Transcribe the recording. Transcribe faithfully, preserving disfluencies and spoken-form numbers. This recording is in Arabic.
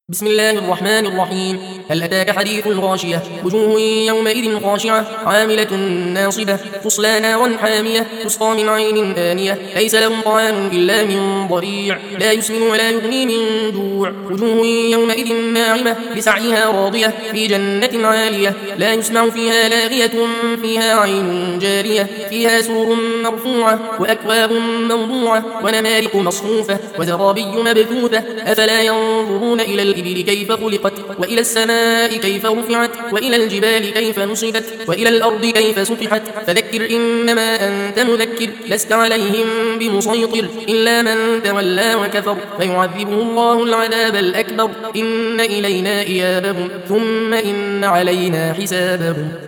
بسم الله الرحمن الرحيم. هل أتاك حديث الغاشية؟ وجوه يومئذ خاشعة عاملة ناصبة تصلى نارا حامية تسقى من عين آنية ليس لهم طعام إلا من ضريع لا يسمن ولا يغني من جوع. وجوه يومئذ ناعمة لسعيها راضية في جنة عالية لا يسمع فيها لاغية فيها عين جارية فيها سرر مرفوعة وأكواب موضوعة ونمارق مصفوفة وزرابي مبثوثة. أفلا ينظرون إلى الإبل كيف خلقت وإلى السماء كيف رفعت وإلى الجبال كيف نصبت وإلى الأرض كيف سطحت. فذكر إنما أنت مذكر لست عليهم بمسيطر إلا من تولى وكفر فيعذبه الله العذاب الأكبر. إن إلينا إيابهم ثم إن علينا حسابهم.